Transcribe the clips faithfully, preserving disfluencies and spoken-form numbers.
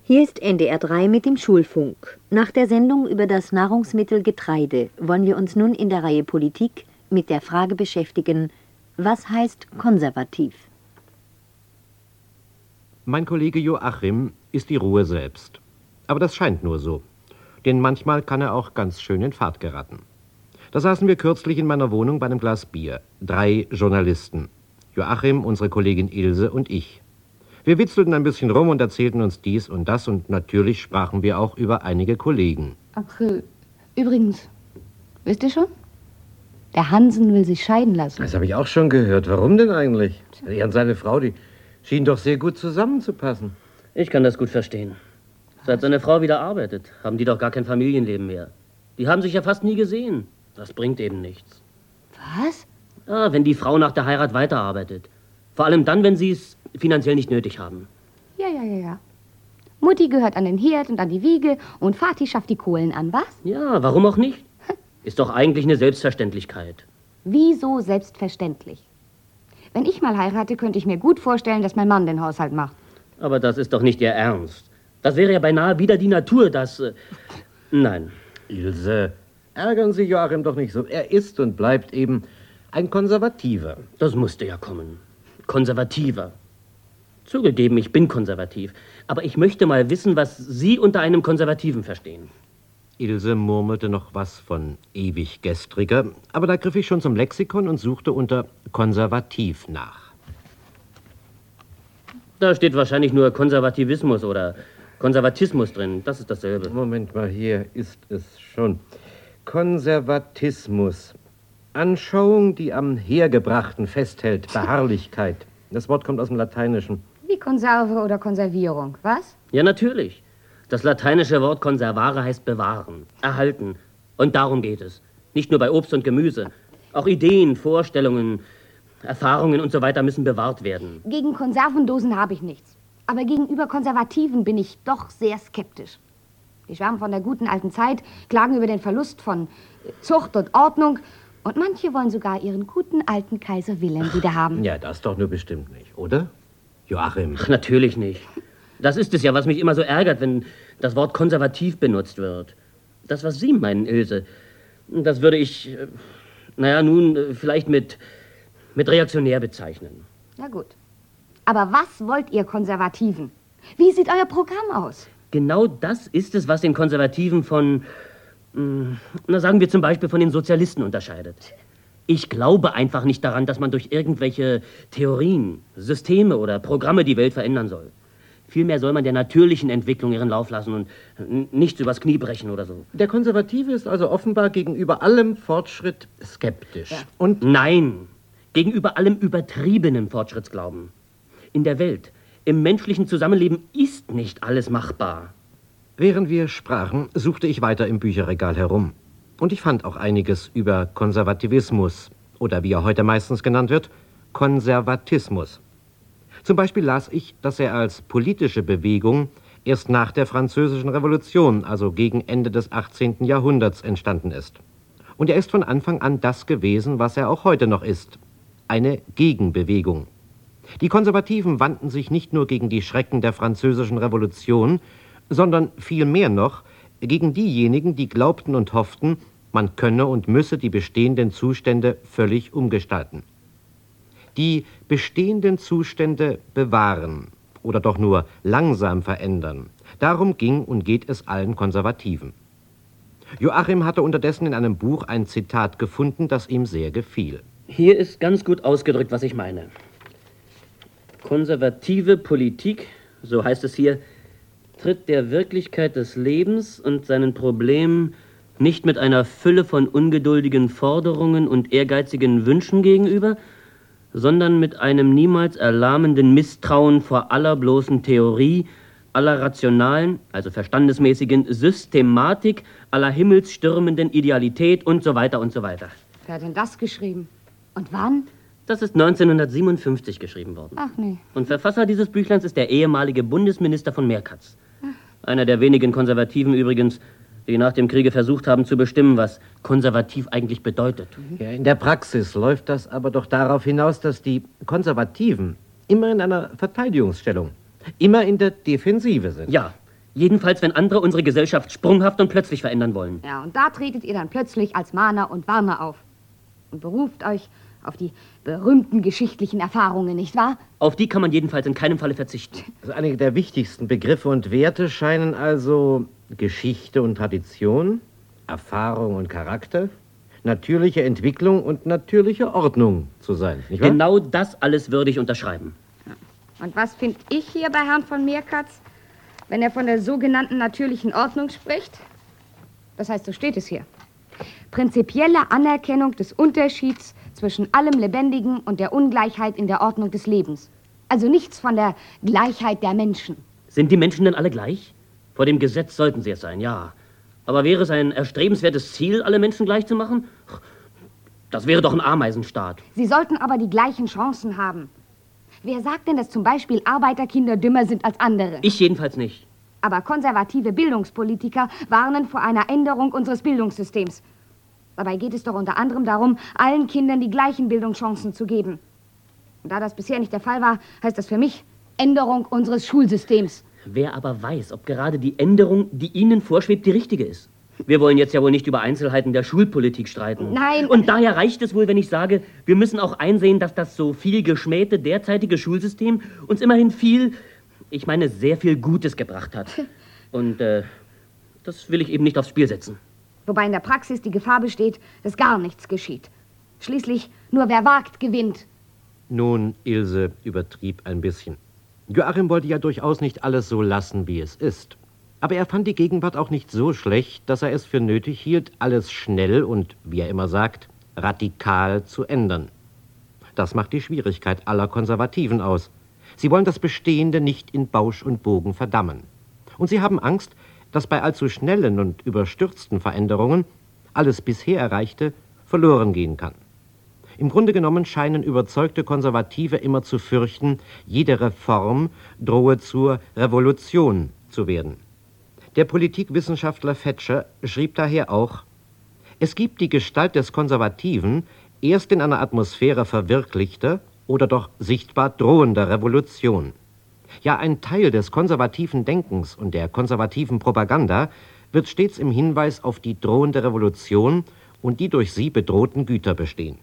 Hier ist N D R drei mit dem Schulfunk. Nach der Sendung über das Nahrungsmittel Getreide wollen wir uns nun in der Reihe Politik mit der Frage beschäftigen, was heißt konservativ? Mein Kollege Joachim ist die Ruhe selbst. Aber das scheint nur so. Denn manchmal kann er auch ganz schön in Fahrt geraten. Da saßen wir kürzlich in meiner Wohnung bei einem Glas Bier. Drei Journalisten. Joachim, unsere Kollegin Ilse und ich. Wir witzelten ein bisschen rum und erzählten uns dies und das und natürlich sprachen wir auch über einige Kollegen. Ach, äh, übrigens, wisst ihr schon? Der Hansen will sich scheiden lassen. Das habe ich auch schon gehört. Warum denn eigentlich? Er und seine Frau, die schienen doch sehr gut zusammenzupassen. Ich kann das gut verstehen. Seit seine Frau wieder arbeitet, haben die doch gar kein Familienleben mehr. Die haben sich ja fast nie gesehen. Das bringt eben nichts. Was? Ah, wenn die Frau nach der Heirat weiterarbeitet. Vor allem dann, wenn sie es finanziell nicht nötig haben. Ja, ja, ja, ja. Mutti gehört an den Herd und an die Wiege und Vati schafft die Kohlen an, was? Ja, warum auch nicht? Ist doch eigentlich eine Selbstverständlichkeit. Wieso selbstverständlich? Wenn ich mal heirate, könnte ich mir gut vorstellen, dass mein Mann den Haushalt macht. Aber das ist doch nicht Ihr Ernst. Das wäre ja beinahe wieder die Natur, dass... Äh, nein. Ilse, ärgern Sie Joachim doch nicht so. Er ist und bleibt eben ein Konservativer. Das musste ja kommen. Konservativer. Zugegeben, ich bin konservativ. Aber ich möchte mal wissen, was Sie unter einem Konservativen verstehen. Ilse murmelte noch was von ewig gestriger, aber da griff ich schon zum Lexikon und suchte unter konservativ nach. Da steht wahrscheinlich nur Konservativismus oder Konservatismus drin. Das ist dasselbe. Moment mal, hier ist es schon. Konservatismus. Anschauung, die am Hergebrachten festhält. Beharrlichkeit. Das Wort kommt aus dem Lateinischen. Wie Konserve oder Konservierung, was? Ja, natürlich. Das lateinische Wort conservare heißt bewahren, erhalten. Und darum geht es. Nicht nur bei Obst und Gemüse. Auch Ideen, Vorstellungen, Erfahrungen und so weiter müssen bewahrt werden. Gegen Konservendosen habe ich nichts. Aber gegenüber Konservativen bin ich doch sehr skeptisch. Die schwärmen von der guten alten Zeit, klagen über den Verlust von Zucht und Ordnung. Und manche wollen sogar ihren guten alten Kaiser Wilhelm wieder haben. Ja, das doch nur bestimmt nicht, oder? Joachim. Ach, natürlich nicht. Das ist es ja, was mich immer so ärgert, wenn das Wort konservativ benutzt wird. Das, was Sie meinen, Ilse, das würde ich, äh, naja, nun äh, vielleicht mit, mit reaktionär bezeichnen. Na gut. Aber was wollt ihr Konservativen? Wie sieht euer Programm aus? Genau das ist es, was den Konservativen von, mh, na sagen wir zum Beispiel von den Sozialisten unterscheidet. Ich glaube einfach nicht daran, dass man durch irgendwelche Theorien, Systeme oder Programme die Welt verändern soll. Vielmehr soll man der natürlichen Entwicklung ihren Lauf lassen und nichts übers Knie brechen oder so. Der Konservative ist also offenbar gegenüber allem Fortschritt skeptisch. Ja. Und nein, gegenüber allem übertriebenen Fortschrittsglauben. In der Welt, im menschlichen Zusammenleben ist nicht alles machbar. Während wir sprachen, suchte ich weiter im Bücherregal herum. Und ich fand auch einiges über Konservativismus oder wie er heute meistens genannt wird, Konservatismus. Zum Beispiel las ich, dass er als politische Bewegung erst nach der Französischen Revolution, also gegen Ende des achtzehnten Jahrhunderts, entstanden ist. Und er ist von Anfang an das gewesen, was er auch heute noch ist, eine Gegenbewegung. Die Konservativen wandten sich nicht nur gegen die Schrecken der Französischen Revolution, sondern viel mehr noch gegen diejenigen, die glaubten und hofften, man könne und müsse die bestehenden Zustände völlig umgestalten. Die bestehenden Zustände bewahren oder doch nur langsam verändern. Darum ging und geht es allen Konservativen. Joachim hatte unterdessen in einem Buch ein Zitat gefunden, das ihm sehr gefiel. Hier ist ganz gut ausgedrückt, was ich meine. Konservative Politik, so heißt es hier, tritt der Wirklichkeit des Lebens und seinen Problemen nicht mit einer Fülle von ungeduldigen Forderungen und ehrgeizigen Wünschen gegenüber, sondern mit einem niemals erlahmenden Misstrauen vor aller bloßen Theorie, aller rationalen, also verstandesmäßigen Systematik, aller himmelsstürmenden Idealität und so weiter und so weiter. Wer hat denn das geschrieben? Und wann? Das ist neunzehnhundertsiebenundfünfzig geschrieben worden. Ach nee. Und Verfasser dieses Büchleins ist der ehemalige Bundesminister von Merkatz. Einer der wenigen Konservativen übrigens, die nach dem Kriege versucht haben zu bestimmen, was konservativ eigentlich bedeutet. Ja, in der Praxis läuft das aber doch darauf hinaus, dass die Konservativen immer in einer Verteidigungsstellung, immer in der Defensive sind. Ja, Jedenfalls, wenn andere unsere Gesellschaft sprunghaft und plötzlich verändern wollen. Ja, und da tretet ihr dann plötzlich als Mahner und Warner auf. Und beruft euch auf die berühmten geschichtlichen Erfahrungen, nicht wahr? Auf die kann man jedenfalls in keinem Falle verzichten. Also einige der wichtigsten Begriffe und Werte scheinen also Geschichte und Tradition, Erfahrung und Charakter, natürliche Entwicklung und natürliche Ordnung zu sein, nicht wahr? Genau das alles würde ich unterschreiben. Und was finde ich hier bei Herrn von Meerkatz, wenn er von der sogenannten natürlichen Ordnung spricht? Das heißt, so steht es hier. Prinzipielle Anerkennung des Unterschieds zwischen allem Lebendigen und der Ungleichheit in der Ordnung des Lebens. Also nichts von der Gleichheit der Menschen. Sind die Menschen denn alle gleich? Vor dem Gesetz sollten sie es sein, ja. Aber wäre es ein erstrebenswertes Ziel, alle Menschen gleich zu machen? Das wäre doch ein Ameisenstaat. Sie sollten aber die gleichen Chancen haben. Wer sagt denn, dass zum Beispiel Arbeiterkinder dümmer sind als andere? Ich jedenfalls nicht. Aber konservative Bildungspolitiker warnen vor einer Änderung unseres Bildungssystems. Dabei geht es doch unter anderem darum, allen Kindern die gleichen Bildungschancen zu geben. Und da das bisher nicht der Fall war, heißt das für mich Änderung unseres Schulsystems. Wer aber weiß, ob gerade die Änderung, die Ihnen vorschwebt, die richtige ist. Wir wollen jetzt ja wohl nicht über Einzelheiten der Schulpolitik streiten. Nein. Und daher reicht es wohl, wenn ich sage, wir müssen auch einsehen, dass das so viel geschmähte derzeitige Schulsystem uns immerhin viel, ich meine sehr viel Gutes gebracht hat. Und äh, das will ich eben nicht aufs Spiel setzen. Wobei in der Praxis die Gefahr besteht, dass gar nichts geschieht. Schließlich, nur wer wagt, gewinnt. Nun, Ilse übertrieb ein bisschen. Joachim wollte ja durchaus nicht alles so lassen, wie es ist. Aber er fand die Gegenwart auch nicht so schlecht, dass er es für nötig hielt, alles schnell und, wie er immer sagt, radikal zu ändern. Das macht die Schwierigkeit aller Konservativen aus. Sie wollen das Bestehende nicht in Bausch und Bogen verdammen. Und sie haben Angst, dass bei allzu schnellen und überstürzten Veränderungen alles bisher Erreichte verloren gehen kann. Im Grunde genommen scheinen überzeugte Konservative immer zu fürchten, jede Reform drohe zur Revolution zu werden. Der Politikwissenschaftler Fetscher schrieb daher auch, es gibt die Gestalt des Konservativen erst in einer Atmosphäre verwirklichter oder doch sichtbar drohender Revolution. Ja, ein Teil des konservativen Denkens und der konservativen Propaganda wird stets im Hinweis auf die drohende Revolution und die durch sie bedrohten Güter bestehen.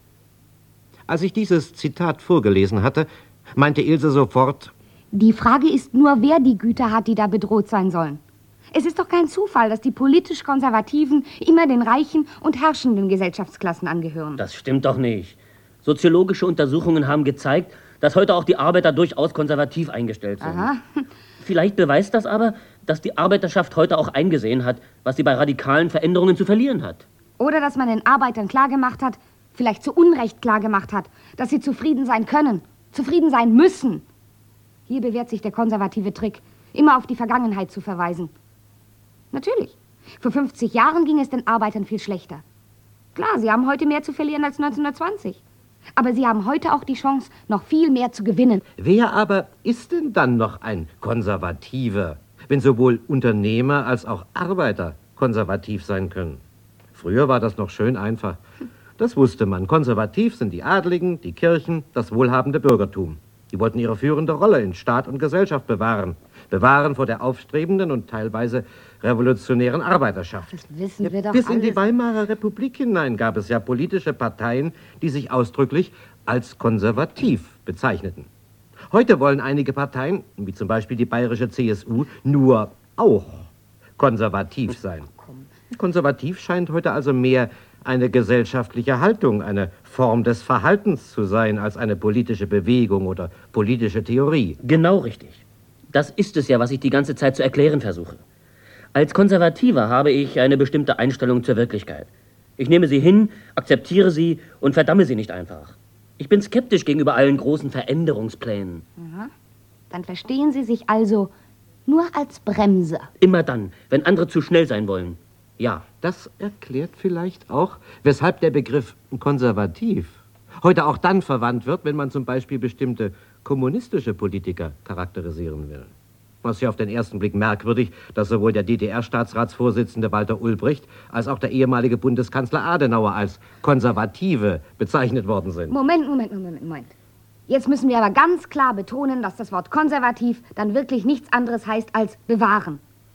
Als ich dieses Zitat vorgelesen hatte, meinte Ilse sofort, Die Frage ist nur, wer die Güter hat, die da bedroht sein sollen. Es ist doch kein Zufall, dass die politisch Konservativen immer den reichen und herrschenden Gesellschaftsklassen angehören. Das stimmt doch nicht. Soziologische Untersuchungen haben gezeigt, dass heute auch die Arbeiter durchaus konservativ eingestellt sind. Aha. Vielleicht beweist das aber, dass die Arbeiterschaft heute auch eingesehen hat, was sie bei radikalen Veränderungen zu verlieren hat. Oder dass man den Arbeitern klargemacht hat, vielleicht zu Unrecht klargemacht hat, dass sie zufrieden sein können, zufrieden sein müssen. Hier bewährt sich der konservative Trick, immer auf die Vergangenheit zu verweisen. Natürlich. Vor fünfzig Jahren ging es den Arbeitern viel schlechter. Klar, sie haben heute mehr zu verlieren als neunzehnhundertzwanzig. Aber sie haben heute auch die Chance, noch viel mehr zu gewinnen. wer aber ist denn dann noch ein Konservativer, wenn sowohl Unternehmer als auch Arbeiter konservativ sein können? Früher war das noch schön einfach. Das wusste man. Konservativ sind die Adligen, die Kirchen, das wohlhabende Bürgertum. Die wollten ihre führende Rolle in Staat und Gesellschaft bewahren. Bewahren vor der aufstrebenden und teilweise revolutionären Arbeiterschaft. Das wissen wir doch Bis in alles. die Weimarer Republik hinein gab es ja politische Parteien, die sich ausdrücklich als konservativ bezeichneten. Heute wollen einige Parteien, wie zum Beispiel die bayerische C S U, nur auch konservativ sein. Konservativ scheint heute also mehr eine gesellschaftliche Haltung, eine Form des Verhaltens zu sein, als eine politische Bewegung oder politische Theorie. Genau richtig. Das ist es ja, was ich die ganze Zeit zu erklären versuche. Als Konservativer habe ich eine bestimmte Einstellung zur Wirklichkeit. Ich nehme sie hin, akzeptiere sie und verdamme sie nicht einfach. Ich bin skeptisch gegenüber allen großen Veränderungsplänen. Aha. Dann verstehen Sie sich also nur als Bremser. Immer dann, wenn andere zu schnell sein wollen. Ja. Das erklärt vielleicht auch, weshalb der Begriff konservativ heute auch dann verwandt wird, wenn man zum Beispiel bestimmte kommunistische Politiker charakterisieren will. Es ist ja auf den ersten Blick merkwürdig, dass sowohl der D D R-Staatsratsvorsitzende Walter Ulbricht als auch der ehemalige Bundeskanzler Adenauer als Konservative bezeichnet worden sind. Moment, Moment, Moment, Moment. Jetzt müssen wir aber ganz klar betonen, dass das Wort konservativ dann wirklich nichts anderes heißt als bewahren.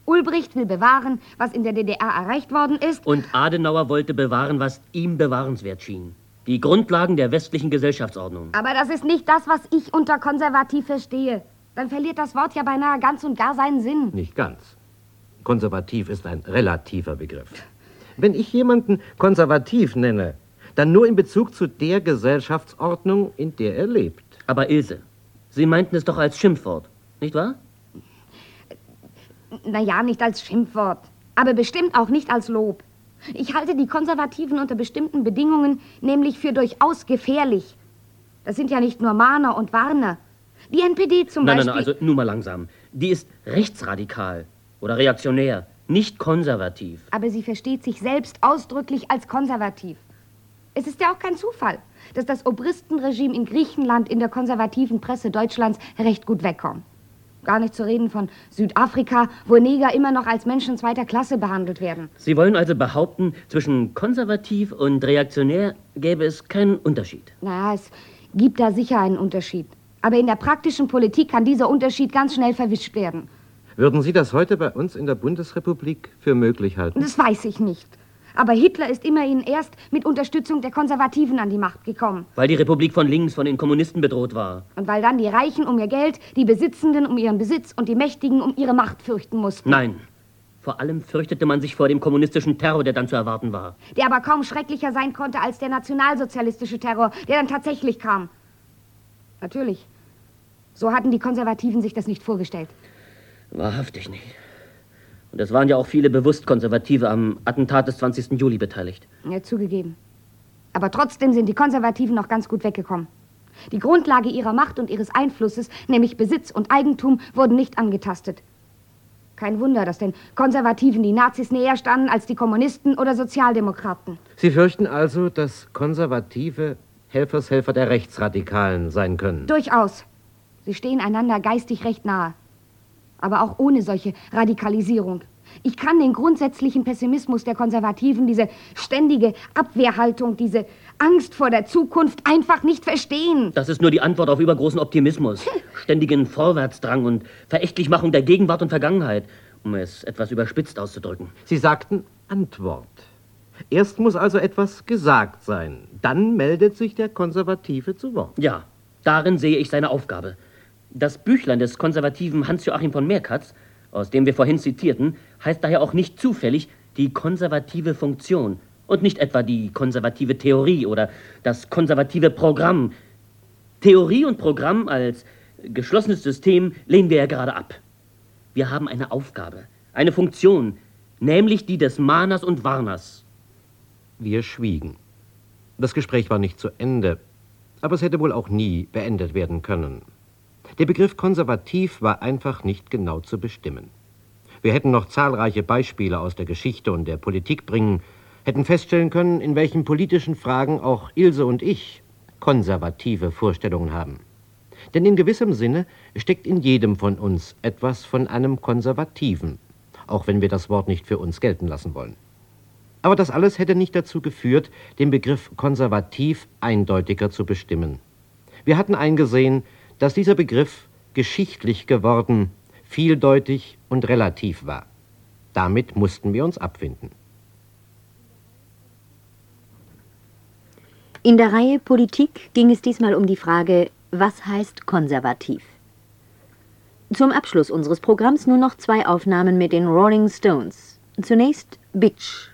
Ulbricht will bewahren, was in der D D R erreicht worden ist. Und Adenauer wollte bewahren, was ihm bewahrenswert schien. Die Grundlagen der westlichen Gesellschaftsordnung. Aber das ist nicht das, was ich unter konservativ verstehe. Dann verliert das Wort ja beinahe ganz und gar seinen Sinn. Nicht ganz. Konservativ ist ein relativer Begriff. Wenn ich jemanden konservativ nenne, dann nur in Bezug zu der Gesellschaftsordnung, in der er lebt. Aber Ilse, Sie meinten es doch als Schimpfwort, nicht wahr? Naja, nicht als Schimpfwort, aber bestimmt auch nicht als Lob. Ich halte die Konservativen unter bestimmten Bedingungen nämlich für durchaus gefährlich. Das sind ja nicht nur Mahner und Warner. Die N P D zum nein, Beispiel... Nein, nein, also nur mal langsam. Die ist rechtsradikal oder reaktionär, nicht konservativ. Aber sie versteht sich selbst ausdrücklich als konservativ. Es ist ja auch kein Zufall, dass das Obristenregime in Griechenland in der konservativen Presse Deutschlands recht gut wegkommt. Gar nicht zu reden von Südafrika, wo Neger immer noch als Menschen zweiter Klasse behandelt werden. Sie wollen also behaupten, zwischen konservativ und reaktionär gäbe es keinen Unterschied? Na, es gibt da sicher einen Unterschied. Aber in der praktischen Politik kann dieser Unterschied ganz schnell verwischt werden. Würden Sie das heute bei uns in der Bundesrepublik für möglich halten? Das weiß ich nicht. Aber Hitler ist immerhin erst mit Unterstützung der Konservativen an die Macht gekommen. Weil die Republik von links von den Kommunisten bedroht war. Und weil dann die Reichen um ihr Geld, die Besitzenden um ihren Besitz und die Mächtigen um ihre Macht fürchten mussten. Nein. Vor allem fürchtete man sich vor dem kommunistischen Terror, der dann zu erwarten war. Der aber kaum schrecklicher sein konnte als der nationalsozialistische Terror, der dann tatsächlich kam. Natürlich. So hatten die Konservativen sich das nicht vorgestellt. Wahrhaftig nicht. Und es waren ja auch viele bewusst Konservative am Attentat des zwanzigsten Juli beteiligt. Ja, zugegeben. Aber trotzdem sind die Konservativen noch ganz gut weggekommen. Die Grundlage ihrer Macht und ihres Einflusses, nämlich Besitz und Eigentum, wurden nicht angetastet. Kein Wunder, dass den Konservativen die Nazis näher standen als die Kommunisten oder Sozialdemokraten. Sie fürchten also, dass Konservative Helfershelfer der Rechtsradikalen sein können? Durchaus. Sie stehen einander geistig recht nahe. Aber auch ohne solche Radikalisierung. Ich kann den grundsätzlichen Pessimismus der Konservativen, diese ständige Abwehrhaltung, diese Angst vor der Zukunft einfach nicht verstehen. Das ist nur die Antwort auf übergroßen Optimismus, ständigen Vorwärtsdrang und Verächtlichmachung der Gegenwart und Vergangenheit, um es etwas überspitzt auszudrücken. Sie sagten Antwort. Erst muss also etwas gesagt sein. Dann meldet sich der Konservative zu Wort. Ja, darin sehe ich seine Aufgabe. Das Büchlein des konservativen Hans-Joachim von Meerkatz, aus dem wir vorhin zitierten, heißt daher auch nicht zufällig die konservative Funktion und nicht etwa die konservative Theorie oder das konservative Programm. Theorie und Programm als geschlossenes System lehnen wir ja gerade ab. Wir haben eine Aufgabe, eine Funktion, nämlich die des Mahners und Warners. Wir schwiegen. Das Gespräch war nicht zu Ende, aber es hätte wohl auch nie beendet werden können. Der Begriff konservativ war einfach nicht genau zu bestimmen. Wir hätten noch zahlreiche Beispiele aus der Geschichte und der Politik bringen, hätten feststellen können, in welchen politischen Fragen auch Ilse und ich konservative Vorstellungen haben. Denn in gewissem Sinne steckt in jedem von uns etwas von einem Konservativen, auch wenn wir das Wort nicht für uns gelten lassen wollen. Aber das alles hätte nicht dazu geführt, den Begriff konservativ eindeutiger zu bestimmen. Wir hatten eingesehen, dass dieser Begriff geschichtlich geworden, vieldeutig und relativ war. Damit mussten wir uns abfinden. In der Reihe Politik ging es diesmal um die Frage, was heißt konservativ? Zum Abschluss unseres Programms nur noch zwei Aufnahmen mit den Rolling Stones. Zunächst Bitch.